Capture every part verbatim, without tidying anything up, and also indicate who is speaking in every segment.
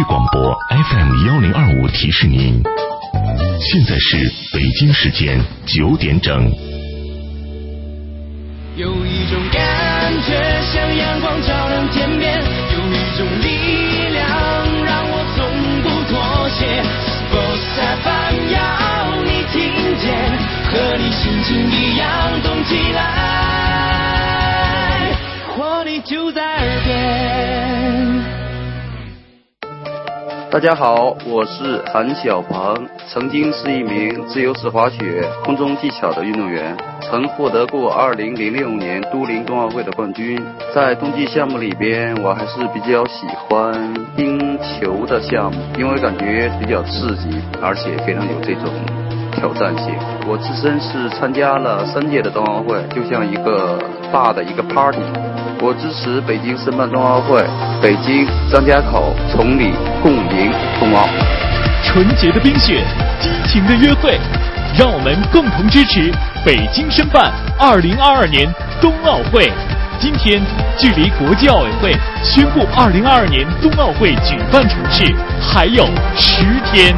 Speaker 1: 广播 F M 幺零二五提示您，现在是北京时间九点整。
Speaker 2: 有一种感觉像阳光照亮天边，有一种力量让我从不妥协。Bossa 反要你听见，和你心情一样动起来，活力就在耳边。
Speaker 3: 大家好，我是韩小鹏，曾经是一名自由式滑雪空中技巧的运动员，曾获得过二零零六年都灵冬奥会的冠军。在冬季项目里边，我还是比较喜欢冰球的项目，因为感觉比较刺激，而且非常有这种挑战性。我自身是参加了三届的冬奥会，就像一个大的一个 party。我支持北京申办冬奥会，北京、张家口、崇礼共赢冬奥。
Speaker 4: 纯洁的冰雪，激情的约会，让我们共同支持北京申办二零二二年冬奥会。今天，距离国际奥委会宣布二零二二年冬奥会举办城市还有十天。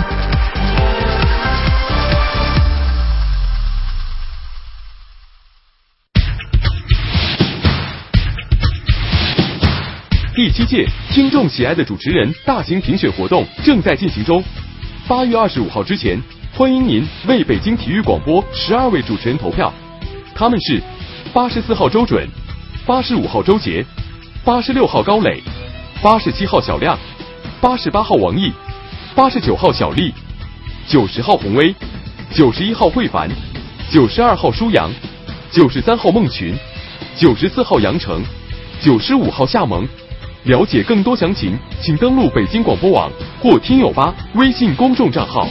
Speaker 5: 第七届听众喜爱的主持人大型评选活动正在进行中，八月二十五号之前，欢迎您为北京体育广播十二位主持人投票，他们是八十四号周准、八十五号周杰、八十六号高磊、八十七号小亮、八十八号王毅、八十九号小丽、九十号洪威、九十一号慧凡、九十二号舒阳、九十三号孟群、九十四号杨成、九十五号夏萌。了解更多详情，请登录北京广播网或听友吧微信公众账号。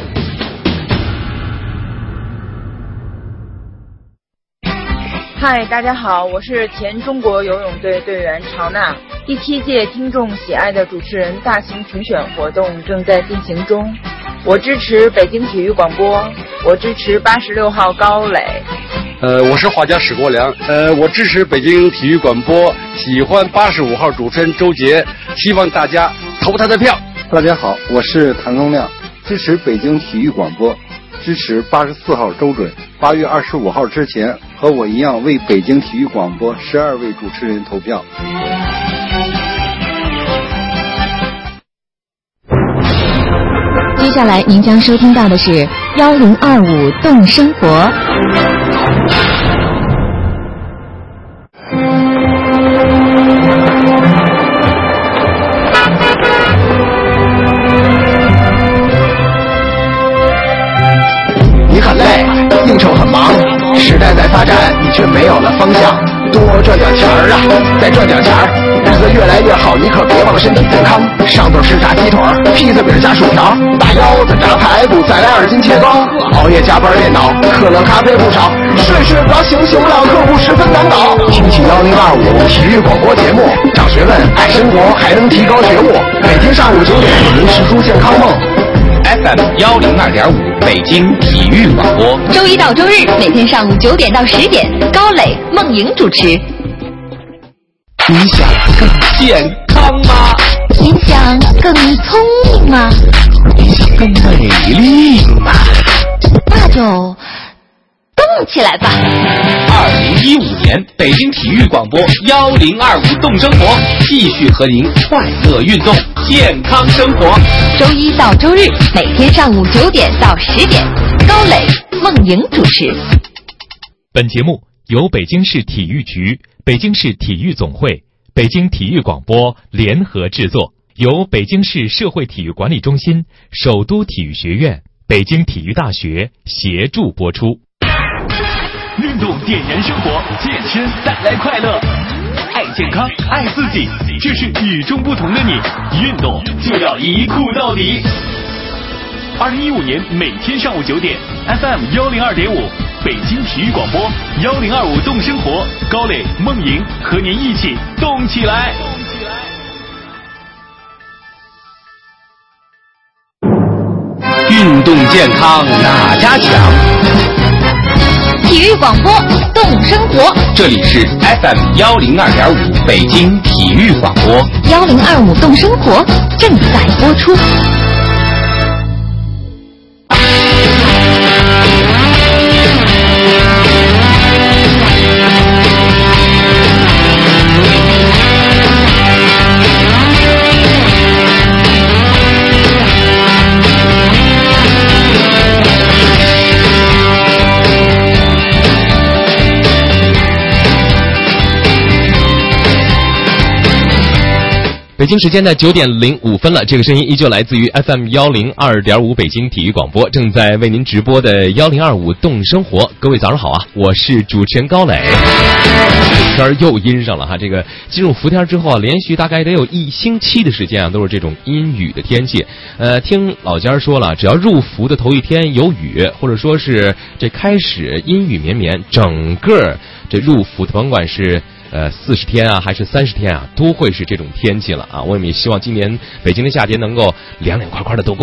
Speaker 6: 嗨，大家好，我是前中国游泳队队员常娜。第七届听众喜爱的主持人大型评选活动正在进行中，我支持北京体育广播，我支持八十六号高磊。
Speaker 7: 呃，我是画家史国良，呃，我支持北京体育广播，喜欢八十五号主持人周杰，希望大家投他的票。
Speaker 8: 大家好，我是谭宗亮，支持北京体育广播，支持八十四号周准。八月二十五号之前，和我一样为北京体育广播十二位主持人投票。
Speaker 9: 接下来您将收听到的是幺零二五动生活。
Speaker 10: 你很累，应酬很忙，时代在发展，你却没有了方向。多赚点钱儿啊，再赚点钱儿，日子越来越好，你可别忘了身体健康。上顿是炸鸡腿，披萨饼加薯条，大腰子炸排骨，再来二斤切糕。熬夜加班电脑，可乐咖啡不少，睡睡不着醒醒不了，客户十分难搞。听起幺零二五体育广播节目，长学问，爱生活，还能提高觉悟。每天上午九点，您实出健康梦。
Speaker 11: F M 幺零二点五，北京体育广播，
Speaker 9: 周一到周日每天上午九点到十点，高磊、孟莹主持。
Speaker 11: 你想更健康吗？
Speaker 9: 你想更聪明吗？
Speaker 11: 你想更美丽吗？
Speaker 9: 那就动起来吧！
Speaker 11: 二零一五年北京体育广播幺零二五动生活，继续和您快乐运动，健康生活。
Speaker 9: 周一到周日每天上午九点到十点，高磊、孟莹主持。
Speaker 4: 本节目由北京市体育局、北京市体育总会、北京体育广播联合制作，由北京市社会体育管理中心、首都体育学院、北京体育大学协助播出。运动点燃生活，健身带来快乐，爱健康，爱自己，这是与众不同的你。运动就要一酷到底。二零一五年每天上午九点 ，F M 幺零二点五，北京体育广播幺零二五动生活，高磊、孟莹和您一起动起来。
Speaker 11: 运动健康哪家强？
Speaker 9: 体体育广播动生活。
Speaker 11: 这里是 F M 幺零二点五北京体育广播，
Speaker 9: 幺零二五动生活正在播出。
Speaker 4: 北京时间的九点零五分了，这个声音依旧来自于 F M 幺零二点五北京体育广播，正在为您直播的幺零二五动生活。各位早上好啊，我是主持人高磊。天又阴上了哈，这个进入伏天之后啊，连续大概得有一星期的时间啊，都是这种阴雨的天气。呃，听老家说了，只要入伏的头一天有雨，或者说是这开始阴雨绵绵，整个这入伏的甭管是呃，四十天啊，还是三十天啊，都会是这种天气了啊！我们也希望今年北京的夏天能够凉凉快快的度过。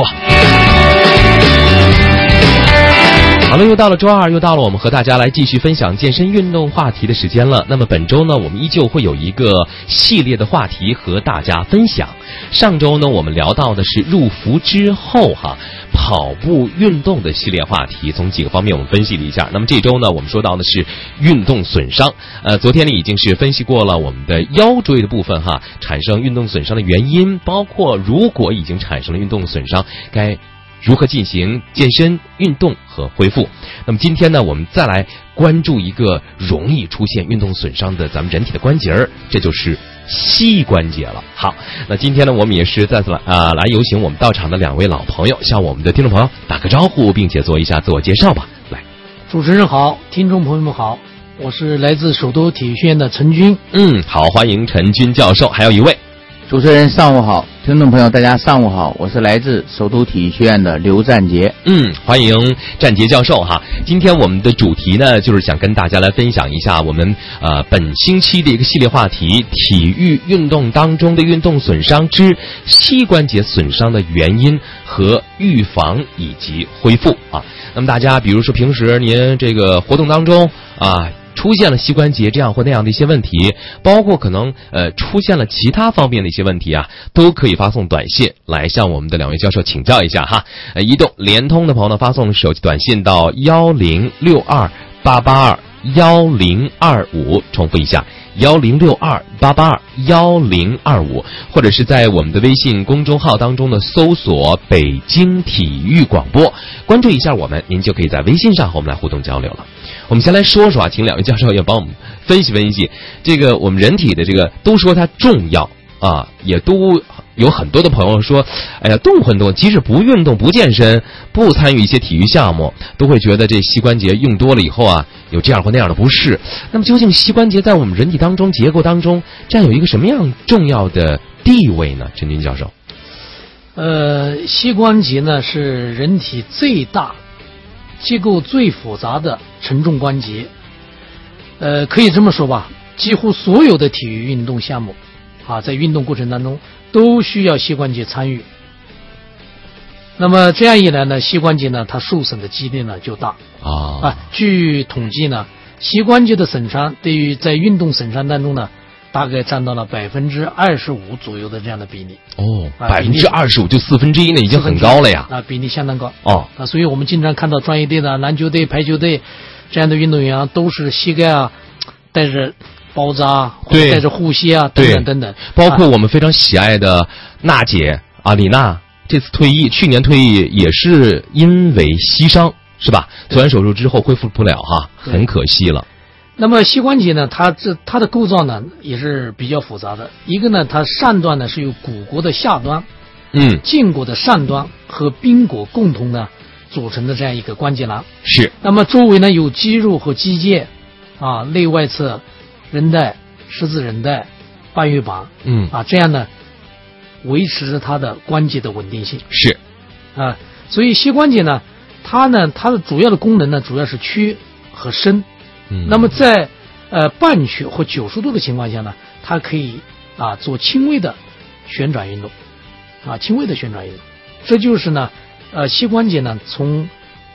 Speaker 4: 好了，又到了周二，又到了我们和大家来继续分享健身运动话题的时间了。那么本周呢，我们依旧会有一个系列的话题和大家分享。上周呢，我们聊到的是入伏之后哈，跑步运动的系列话题，从几个方面我们分析了一下。那么这周呢，我们说到的是运动损伤。呃，昨天呢已经是分析过了我们的腰椎的部分哈，产生运动损伤的原因，包括如果已经产生了运动损伤，该如何进行健身运动和恢复。那么今天呢，我们再来关注一个容易出现运动损伤的咱们人体的关节儿，这就是膝关节了。好，那今天呢，我们也是再次来啊、呃、来有请我们到场的两位老朋友，向我们的听众朋友打个招呼，并且做一下自我介绍吧。来，
Speaker 12: 主持人好，听众朋友们好，我是来自首都体育学院的陈军。
Speaker 4: 嗯，好，欢迎陈军教授。还有一位，
Speaker 13: 主持人上午好，听众朋友大家上午好，我是来自首都体育学院的刘占杰。
Speaker 4: 嗯，欢迎占杰教授哈。今天我们的主题呢，就是想跟大家来分享一下我们呃本星期的一个系列话题：体育运动当中的运动损伤之膝关节损伤的原因和预防以及恢复啊。那么大家比如说平时您这个活动当中啊，出现了膝关节这样或那样的一些问题，包括可能呃出现了其他方面的一些问题啊，都可以发送短信来向我们的两位教授请教一下哈。呃，移动、联通的朋友呢，发送手机短信到幺零六二八八二幺零二五，重复一下幺零六二八八二幺零二五，或者是在我们的微信公众号当中呢搜索北京体育广播，关注一下我们，您就可以在微信上和我们来互动交流了。我们先来说说啊，请两位教授也帮我们分析分析这个我们人体的这个，都说它重要啊，也都有很多的朋友说，哎呀，动运动，即使不运动、不健身、不参与一些体育项目，都会觉得这膝关节用多了以后啊，有这样或那样的不适。那么究竟膝关节在我们人体当中结构当中占有一个什么样重要的地位呢？陈军教授。
Speaker 12: 呃，膝关节呢是人体最大、结构最复杂的承重关节。呃，可以这么说吧，几乎所有的体育运动项目啊，在运动过程当中都需要膝关节参与。那么这样一来呢，膝关节呢它受损的几率呢就大
Speaker 4: 啊。
Speaker 12: 啊，据统计呢，膝关节的损伤对于在运动损伤当中呢，大概占到了百分之二十五左右的这样的比例。
Speaker 4: 哦，百分之二十五就四分之一，那已经很高了呀。
Speaker 12: 啊，比例相当高。
Speaker 4: 哦，
Speaker 12: 啊，所以我们经常看到专业队的篮球队、排球队这样的运动员啊，都是膝盖啊带着包扎，或者带着护膝啊，等等等等。
Speaker 4: 包括我们非常喜爱的娜姐啊，李娜这次退役，去年退役也是因为膝伤，是吧？做完手术之后恢复不了哈，很可惜了。
Speaker 12: 那么膝关节呢，它这它的构造呢也是比较复杂的。一个呢，它上段呢是由骨骼的下端，
Speaker 4: 嗯，胫
Speaker 12: 骨的上端和髌骨共同呢组成的这样一个关节囊。
Speaker 4: 是。
Speaker 12: 那么周围呢有肌肉和肌腱啊，内外侧韧带、十字韧带、半月板，
Speaker 4: 嗯
Speaker 12: 啊，这样呢维持着它的关节的稳定性。
Speaker 4: 是。
Speaker 12: 啊，所以膝关节呢，它呢它的主要的功能呢主要是屈和伸。
Speaker 4: 嗯，
Speaker 12: 那么在呃半曲或九十度的情况下呢，它可以啊做轻微的旋转运动，啊轻微的旋转运动，这就是呢呃膝关节呢从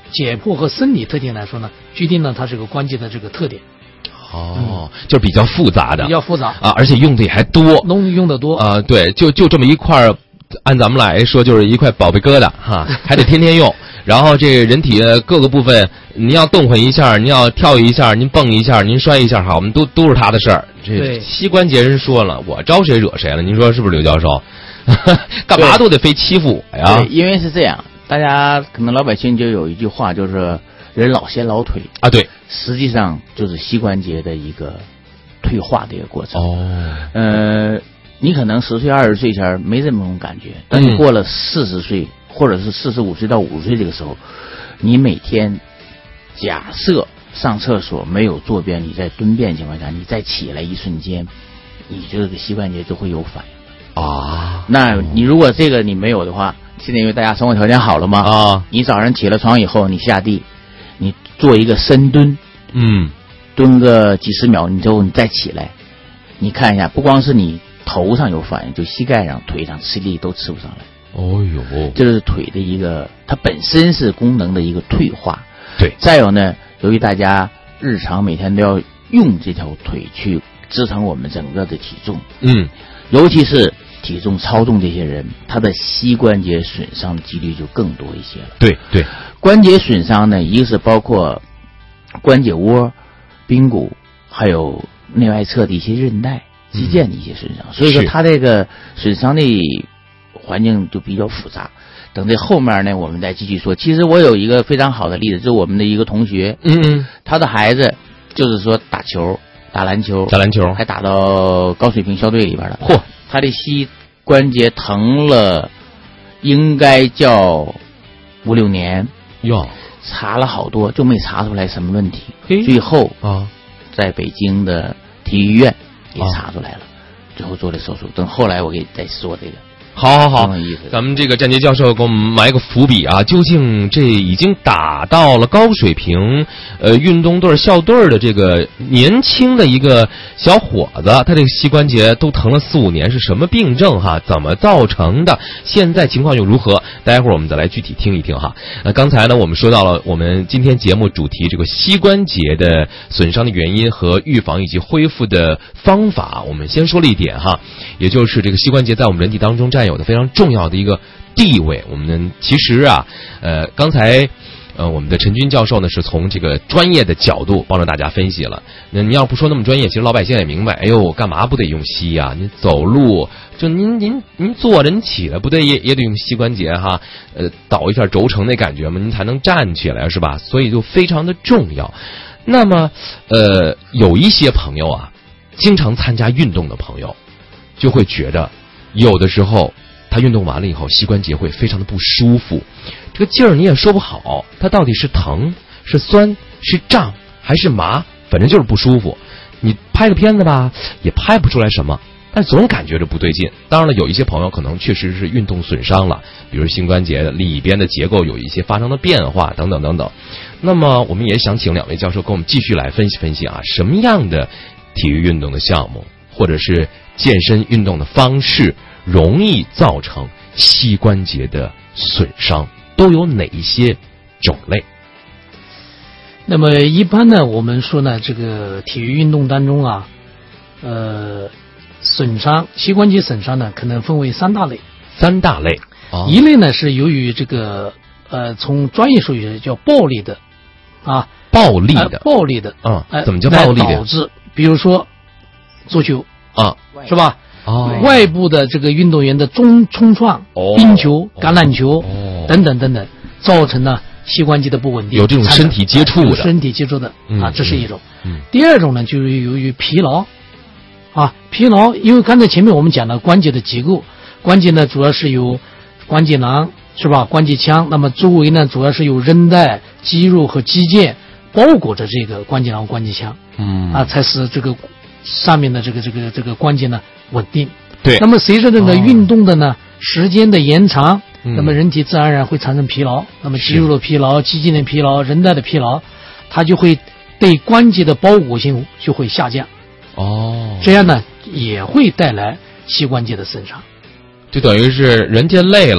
Speaker 12: 解剖和生理特点来说呢，决定了它这个关节的这个特点。
Speaker 14: 哦，嗯、就是比较复杂的，
Speaker 12: 比较复杂
Speaker 14: 啊，而且用的也还多，
Speaker 12: 用用的多
Speaker 14: 啊、呃，对，就就这么一块儿，按咱们来说就是一块宝贝疙瘩哈，还得天天用。然后这人体的各个部分，您要动换一下，您要跳一下，您蹦一下，您摔一下，好，我们都都是他的事儿。这膝关节人说了，我招谁惹谁了？您说是不是，刘教授？干嘛都得非欺负我呀？
Speaker 13: 对，因为是这样，大家可能老百姓就有一句话，就是人老先老腿
Speaker 14: 啊，对，
Speaker 13: 实际上就是膝关节的一个退化的一个过程。
Speaker 14: 哦，
Speaker 13: 呃，你可能十岁、二十岁前没这么种感觉，但是过了四十岁。嗯或者是四十五岁到五十岁这个时候，你每天假设上厕所没有坐便，你在蹲便情况下，你再起来一瞬间，你这个膝关节都会有反应
Speaker 14: 啊。
Speaker 13: 那你如果这个你没有的话，现在因为大家生活条件好了嘛
Speaker 14: 啊，
Speaker 13: 你早上起了床以后，你下地，你做一个深蹲，
Speaker 14: 嗯，
Speaker 13: 蹲个几十秒，你之后你再起来，你看一下，不光是你头上有反应，就膝盖上、腿上吃力都吃不上来。
Speaker 14: 哦呦，
Speaker 13: 这是腿的一个，它本身是功能的一个退化。
Speaker 14: 对，
Speaker 13: 再有呢，由于大家日常每天都要用这条腿去支撑我们整个的体重，
Speaker 14: 嗯，
Speaker 13: 尤其是体重超重这些人，他的膝关节损伤的几率就更多一些了。
Speaker 14: 对对，
Speaker 13: 关节损伤呢，一个是包括关节窝、髌骨，还有内外侧的一些韧带、肌腱的一些损伤，嗯、所以说它这个损伤的环境就比较复杂。等这后面呢，我们再继续说。其实我有一个非常好的例子，就是我们的一个同学，
Speaker 14: 嗯嗯，
Speaker 13: 他的孩子就是说打球、打篮球、
Speaker 14: 打篮球，
Speaker 13: 还打到高水平校队里边了。
Speaker 14: 嚯，
Speaker 13: 他的膝关节疼了，应该叫五六年
Speaker 14: 哟，
Speaker 13: 查了好多，就没查出来什么问题。最后
Speaker 14: 啊，
Speaker 13: 在北京的体育医院给查出来了，啊、最后做了手术。等后来我给再说这个。
Speaker 14: 好好好，咱们这个战杰教授给我们埋个伏笔啊！究竟这已经打到了高水平呃运动队校队的这个年轻的一个小伙子，他这个膝关节都疼了四五年，是什么病症哈？怎么造成的？现在情况又如何？待会儿我们再来具体听一听哈。呃，刚才呢我们说到了我们今天节目主题这个膝关节的损伤的原因和预防以及恢复的方法，我们先说了一点哈，也就是这个膝关节在我们人体当中占有有的非常重要的一个地位。我们其实啊，呃，刚才呃，我们的陈军教授呢是从这个专业的角度帮着大家分析了。那您要不说那么专业，其实老百姓也明白。哎呦，干嘛不得用膝呀？您走路就您您您坐着，您起来不得也也得用膝关节哈？呃，倒一下轴承那感觉嘛，您才能站起来是吧？所以就非常的重要。那么呃，有一些朋友啊，经常参加运动的朋友，就会觉得。有的时候他运动完了以后膝关节会非常的不舒服，这个劲儿你也说不好，它到底是疼是酸是胀还是麻，反正就是不舒服。你拍个片子吧也拍不出来什么，但总感觉着不对劲。当然了，有一些朋友可能确实是运动损伤了，比如膝关节里边的结构有一些发生了变化等等等等。那么我们也想请两位教授跟我们继续来分析分析啊，什么样的体育运动的项目或者是健身运动的方式容易造成膝关节的损伤，都有哪一些种类？
Speaker 12: 那么一般呢，我们说呢，这个体育运动当中啊，呃，损伤膝关节损伤呢，可能分为三大类。
Speaker 14: 三大类，哦、
Speaker 12: 一类呢是由于这个呃，从专业术语叫暴力的啊，
Speaker 14: 暴力的，
Speaker 12: 呃、暴力的，
Speaker 14: 嗯，呃、怎么叫暴力的？
Speaker 12: 导致，比如说足球。
Speaker 14: 啊，
Speaker 12: 是吧？
Speaker 14: 哦，
Speaker 12: 外部的这个运动员的中冲撞、
Speaker 14: 哦、
Speaker 12: 冰球、橄榄球、
Speaker 14: 哦、
Speaker 12: 等等等等，造成了膝关节的不稳定，
Speaker 14: 有这种身体接触的，
Speaker 12: 身体接触的、
Speaker 14: 嗯、
Speaker 12: 啊，这是一种。
Speaker 14: 嗯、
Speaker 12: 第二种呢，就是由于疲劳啊，疲劳，因为刚才前面我们讲了关节的结构，关节呢主要是由关节囊是吧？关节腔，那么周围呢主要是有韧带、肌肉和肌腱包裹着这个关节囊、关节腔，
Speaker 14: 嗯
Speaker 12: 啊，才使这个。上面的这个这个这个关节呢稳定，
Speaker 14: 对。
Speaker 12: 那么随着这个运动的呢、哦、时间的延长、
Speaker 14: 嗯，
Speaker 12: 那么人体自然而然会产生疲劳，那么肌肉的疲劳、肌腱的疲劳、韧带的疲劳，它就会对关节的包裹性就会下降。
Speaker 14: 哦，
Speaker 12: 这样呢也会带来膝关节的损伤。
Speaker 14: 就等于是人家累了，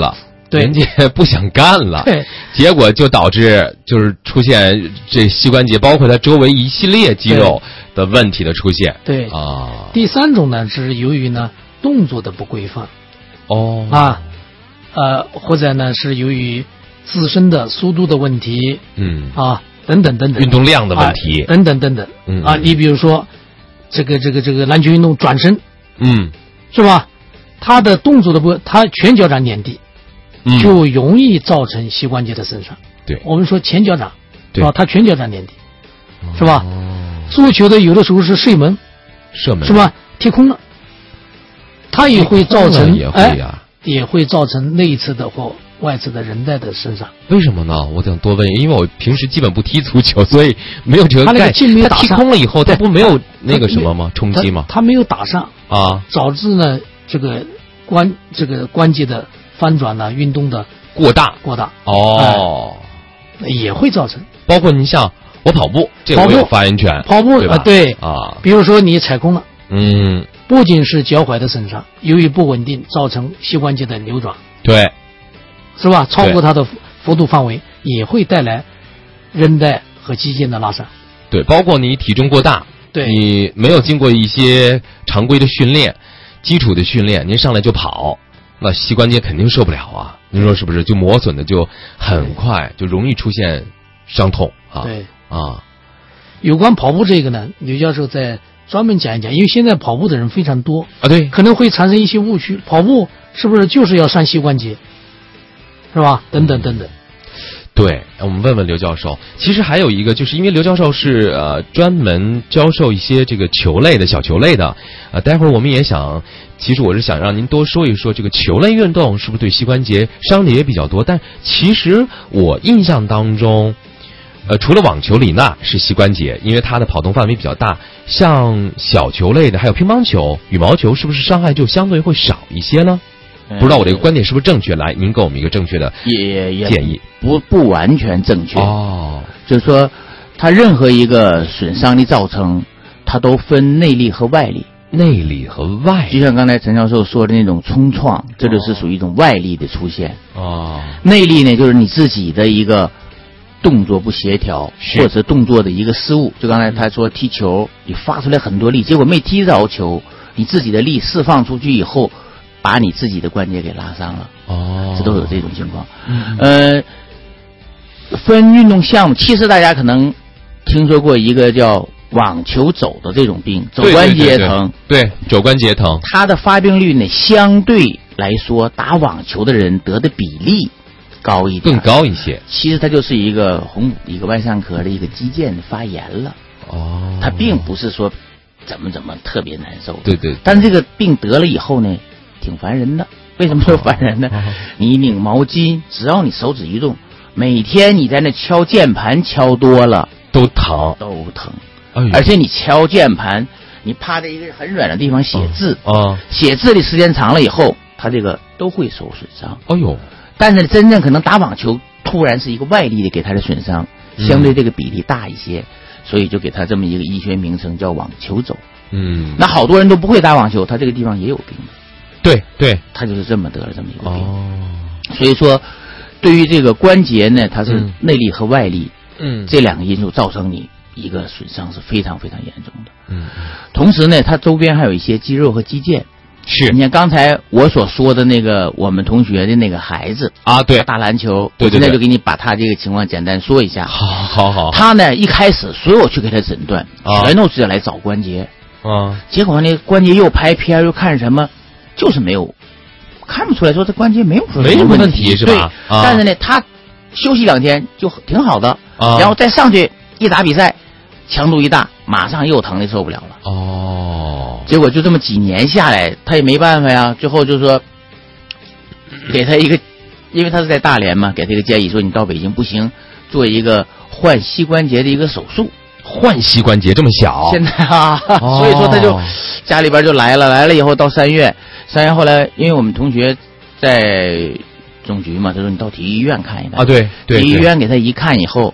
Speaker 12: 对，
Speaker 14: 人家不想干了，
Speaker 12: 对，
Speaker 14: 结果就导致就是出现这膝关节，包括它周围一系列肌肉的问题的出现。
Speaker 12: 对
Speaker 14: 啊，
Speaker 12: 第三种呢是由于呢动作的不规范。
Speaker 14: 哦
Speaker 12: 啊，呃，或者呢是由于自身的速度的问题，
Speaker 14: 嗯
Speaker 12: 啊，等等等等，
Speaker 14: 运动量的问题，
Speaker 12: 啊、等等等等，
Speaker 14: 嗯
Speaker 12: 啊，你比如说这个这个这个篮球运动转身，
Speaker 14: 嗯，
Speaker 12: 是吧？他的动作的不，他全脚掌点地。
Speaker 14: 嗯、
Speaker 12: 就容易造成膝关节的损伤。
Speaker 14: 对，
Speaker 12: 我们说前脚掌，
Speaker 14: 对
Speaker 12: 吧？他全脚掌点地，
Speaker 14: 哦、
Speaker 12: 是吧？足球的有的时候是射门，
Speaker 14: 射门
Speaker 12: 是吧？踢空了，它也会造成
Speaker 14: 也会呀、
Speaker 12: 哎，也会造成内侧的或外侧的韧带的损伤。
Speaker 14: 为什么呢？我想多问，因为我平时基本不踢足球，所以没有这个概念。
Speaker 12: 他那个劲没有打上，
Speaker 14: 他踢空了以后，他不没有那个什么吗？冲击吗？
Speaker 12: 他没有打上
Speaker 14: 啊，
Speaker 12: 导致呢这个关这个关节的翻转呢，运动的
Speaker 14: 过大
Speaker 12: 过大
Speaker 14: 哦、
Speaker 12: 哎，也会造成。
Speaker 14: 包括你像我跑步，这个我有发言权。
Speaker 12: 跑步啊，对
Speaker 14: 啊，
Speaker 12: 比如说你踩空了，
Speaker 14: 嗯，
Speaker 12: 不仅是脚踝的损伤，由于不稳定造成膝关节的扭转，
Speaker 14: 对，
Speaker 12: 是吧？超过它的幅度范围，也会带来韧带和肌腱的拉伤。
Speaker 14: 对，包括你体重过大，
Speaker 12: 对，
Speaker 14: 你没有经过一些常规的训练、基础的训练，您上来就跑。那膝关节肯定受不了啊！您说是不是？就磨损的就很快，就容易出现伤痛啊！
Speaker 12: 对
Speaker 14: 啊，
Speaker 12: 有关跑步这个呢，刘教授再专门讲一讲，因为现在跑步的人非常多
Speaker 14: 啊，对，
Speaker 12: 可能会产生一些误区，跑步是不是就是要伤膝关节，是吧？等等等等。
Speaker 14: 对，我们问问刘教授。其实还有一个，就是因为刘教授是呃专门教授一些这个球类的小球类的，呃，待会儿我们也想，其实我是想让您多说一说这个球类运动是不是对膝关节伤的也比较多。但其实我印象当中，呃，除了网球、李娜是膝关节，因为它的跑动范围比较大，像小球类的，还有乒乓球、羽毛球，是不是伤害就相对会少一些呢？不知道我这个观点是不是正确？来，您给我们一个正确的
Speaker 13: 也也
Speaker 14: 建议。
Speaker 13: 不不完全正确
Speaker 14: 哦，
Speaker 13: 就是说，它任何一个损伤的造成，它都分内力和外力。
Speaker 14: 内力和外力，
Speaker 13: 就像刚才陈教授说的那种冲撞，这就是属于一种外力的出现。
Speaker 14: 哦，
Speaker 13: 内力呢，就是你自己的一个动作不协调，或者动作的一个失误。就刚才他说踢球，你发出来很多力，结果没踢着球，你自己的力释放出去以后，把你自己的关节给拉伤了。
Speaker 14: 哦，
Speaker 13: 这都有这种情况。
Speaker 14: 嗯，
Speaker 13: 呃，分运动项目，其实大家可能听说过一个叫网球肘的这种病，肘关节疼。
Speaker 14: 对，对，对，对，肘关节疼。
Speaker 13: 它的发病率呢，相对来说，打网球的人得的比例高一点，
Speaker 14: 更高一些。
Speaker 13: 其实它就是一个红一个外上壳的一个肌腱发炎了。
Speaker 14: 哦，
Speaker 13: 它并不是说怎么怎么特别难受。
Speaker 14: 对对。
Speaker 13: 但这个病得了以后呢，挺烦人的。为什么说烦人呢？哦哦、你拧毛巾，只要你手指一动，每天你在那敲键盘敲多了，
Speaker 14: 都疼，
Speaker 13: 都疼。
Speaker 14: 哎、
Speaker 13: 而且你敲键盘，你趴在一个很软的地方写字，
Speaker 14: 啊、哦，
Speaker 13: 写字的时间长了以后，它这个都会受损伤。
Speaker 14: 哎呦，
Speaker 13: 但是真正可能打网球，突然是一个外力的给它的损伤，相对这个比例大一些，嗯、所以就给它这么一个医学名称叫网球肘。
Speaker 14: 嗯，
Speaker 13: 那好多人都不会打网球，他这个地方也有病。
Speaker 14: 对对，
Speaker 13: 他就是这么得了这么一个病。
Speaker 14: 哦，
Speaker 13: 所以说，对于这个关节呢，它是内力和外力，
Speaker 14: 嗯，
Speaker 13: 这两个因素造成你一个损伤是非常非常严重的。
Speaker 14: 嗯，
Speaker 13: 同时呢，它周边还有一些肌肉和肌腱。
Speaker 14: 是，
Speaker 13: 你看刚才我所说的那个我们同学的那个孩子
Speaker 14: 啊，对，
Speaker 13: 打篮球，
Speaker 14: 对对对，
Speaker 13: 我现在就给你把他这个情况简单说一下。
Speaker 14: 好，好，好。
Speaker 13: 他呢一开始所有去给他诊断，
Speaker 14: 啊、
Speaker 13: 全都是来找关节，
Speaker 14: 啊，
Speaker 13: 结果呢关节又拍片又看什么，就是没有。看不出来说这关节没有什么
Speaker 14: 没什么
Speaker 13: 问
Speaker 14: 题是吧？
Speaker 13: 对，
Speaker 14: 啊、
Speaker 13: 但是呢，他休息两天就挺好的，
Speaker 14: 啊、
Speaker 13: 然后再上去一打比赛，强度一大，马上又疼的受不了了。
Speaker 14: 哦，
Speaker 13: 结果就这么几年下来，他也没办法呀。最后就说给他一个，因为他是在大连嘛，给他一个建议说你到北京不行，做一个换膝关节的一个手术。
Speaker 14: 换膝关节这么小？
Speaker 13: 现在啊，
Speaker 14: 哦、
Speaker 13: 所以说他就家里边就来了，来了以后到三月。三月后来，因为我们同学在总局嘛，他说你到体育医院看一看
Speaker 14: 啊，对对，
Speaker 13: 体育医院给他一看以后，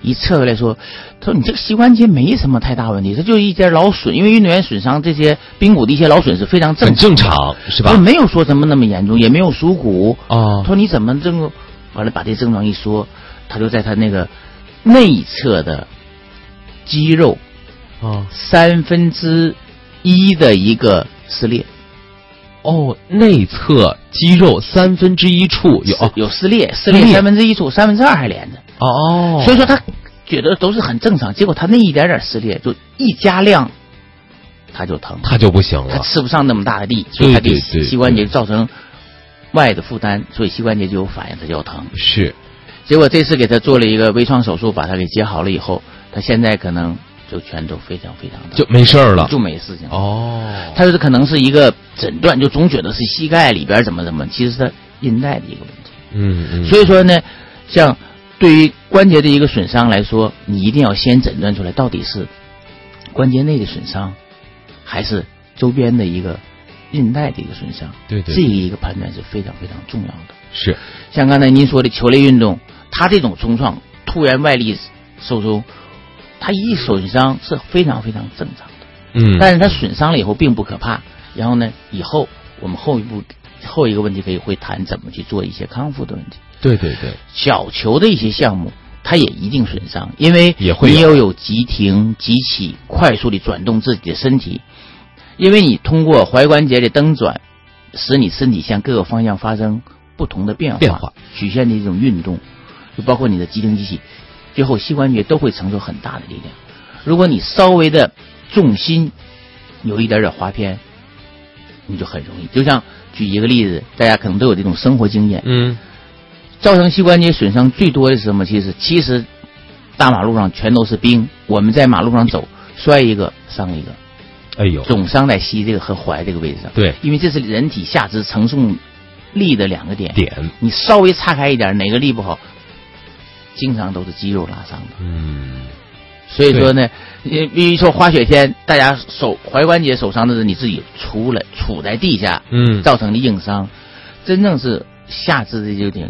Speaker 13: 一测出来说，他说你这个膝关节没什么太大问题，这就是一点劳损，因为运动员损伤这些髌骨的一些劳损是非常正常
Speaker 14: 很正常是吧？
Speaker 13: 没有说什么那么严重，也没有属骨
Speaker 14: 哦。
Speaker 13: 他说你怎么这个，完了把这症状一说，他就在他那个内侧的肌肉
Speaker 14: 哦
Speaker 13: 三分之一的一个撕裂。
Speaker 14: 哦，内侧肌肉三分之一处有
Speaker 13: 有撕裂，撕裂三分之一处，三分之二还连着。
Speaker 14: 哦，
Speaker 13: 所以说他觉得都是很正常，结果他那一点点撕裂，就一加量，他就疼，
Speaker 14: 他就不行了，
Speaker 13: 他吃不上那么大的力，所以他给膝关节造成外的负担，所以膝关节就有反应，他就要疼。
Speaker 14: 是，
Speaker 13: 结果这次给他做了一个微创手术，把他给接好了以后，他现在可能就全都非常非常的
Speaker 14: 就没事了，
Speaker 13: 就没事情了。
Speaker 14: 哦，
Speaker 13: 他就是可能是一个诊断，就总觉得是膝盖里边怎么怎么，其实是他韧带的一个问题。
Speaker 14: 嗯嗯。
Speaker 13: 所以说呢，像对于关节的一个损伤来说，你一定要先诊断出来到底是关节内的损伤，还是周边的一个韧带的一个损伤。
Speaker 14: 对 对,
Speaker 13: 对，这个一个判断是非常非常重要的。
Speaker 14: 是，
Speaker 13: 像刚才您说的球类运动，它这种冲撞突然外力受冲，它一损伤是非常非常正常的。
Speaker 14: 嗯，
Speaker 13: 但是它损伤了以后并不可怕。然后呢，以后我们后一步后一个问题可以会谈怎么去做一些康复的问题。
Speaker 14: 对对对，
Speaker 13: 小球的一些项目，它也一定损伤，因为
Speaker 14: 也会
Speaker 13: 你要有急停、急起，快速的转动自己的身体，因为你通过踝关节的蹬转，使你身体向各个方向发生不同的变化，
Speaker 14: 变化
Speaker 13: 曲线的一种运动，就包括你的急停、急起，最后膝关节都会承受很大的力量。如果你稍微的重心有一点点滑偏，你就很容易。就像举一个例子，大家可能都有这种生活经验，
Speaker 14: 嗯，
Speaker 13: 造成膝关节损伤最多的是什么？其实其实大马路上全都是冰，我们在马路上走，摔一个伤一个，
Speaker 14: 哎呦，
Speaker 13: 总伤在膝这个和踝这个位置上。
Speaker 14: 对，
Speaker 13: 因为这是人体下肢承受力的两个点，
Speaker 14: 点
Speaker 13: 你稍微岔开一点，哪个力不好，经常都是肌肉拉伤的。
Speaker 14: 嗯，
Speaker 13: 所以说呢，你比如说滑雪天，大家手踝关节受伤的是你自己出来杵在地下，
Speaker 14: 嗯，
Speaker 13: 造成的硬伤，真正是下肢的有点